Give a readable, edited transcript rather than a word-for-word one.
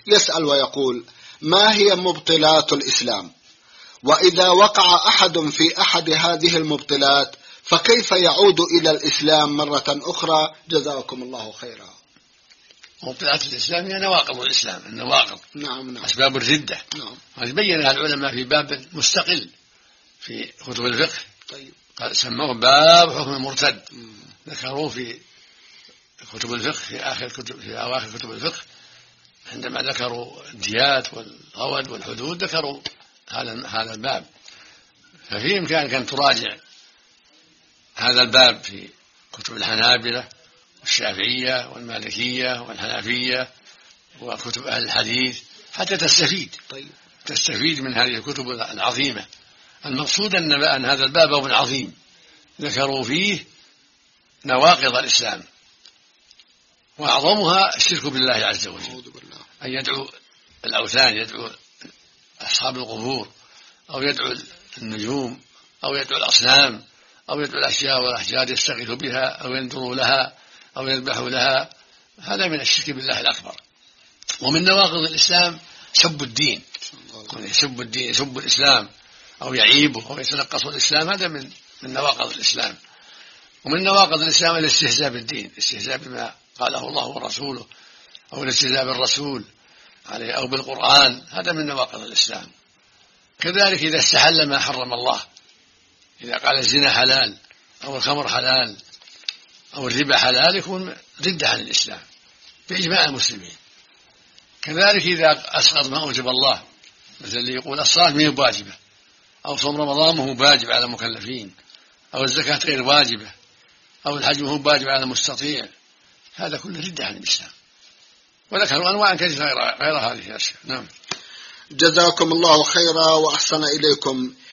يسأل ويقول: ما هي مبطلات الإسلام؟ وإذا وقع أحد في أحد هذه المبطلات فكيف يعود إلى الإسلام مرة أخرى؟ جزاكم الله خيرا. مبطلات الإسلام هي نواقض الإسلام، النواقض. نعم. أسباب الردة. نعم. هذه بينها العلماء في باب مستقل في كتب الفقه. طيب. سموه باب حكم المرتد. ذكروا في كتب الفقه في أواخر كتب الفقه عندما ذكروا الديات والغود والحدود ذكروا هذا الباب. ففي إمكانك أن تراجع هذا الباب في كتب الحنابلة والشافعية والمالكية والحنفية وكتب أهل الحديث حتى تستفيد. طيب. تستفيد من هذه الكتب العظيمة. المقصود أن هذا الباب باب عظيم ذكروا فيه نواقض الإسلام، وأعظمها الشرك بالله عز وجل، أن يدعو الأوثان، يدعو أصحاب القبور، أو يدعو النجوم، أو يدعو الأصنام، أو يدعو الأشياء والأحجار يستغيث بها أو ينذر لها أو يذبح لها. هذا من الشرك بالله الأكبر. ومن نواقض الإسلام سب الدين، يسب الدين، يسب الإسلام أو يعيبه أو يتنقص الإسلام، هذا من نواقض الإسلام. ومن نواقض الإسلام الاستهزاء بالدين، الاستهزاء بما قاله الله ورسوله، أو الاستهزاء بالرسول عليه أو بالقرآن، هذا من نواقض الإسلام. كذلك إذا استحل ما حرم الله، إذا قال الزنا حلال أو الخمر حلال أو الربا حلال، يكون ردة عن الإسلام بإجماع المسلمين. كذلك إذا أسقط ما أوجب الله، مثل اللي يقول الصلاة ما هي واجبة، أو صوم رمضان ما هو واجب على المكلفين، أو الزكاة غير واجبة، أو الحج ما هو واجب على المستطيع، هذا كله ردة عن الإسلام. وذكروا أنواع كثيرة غير هذه الأشياء. نعم. جزاكم الله خيرا وأحسن إليكم.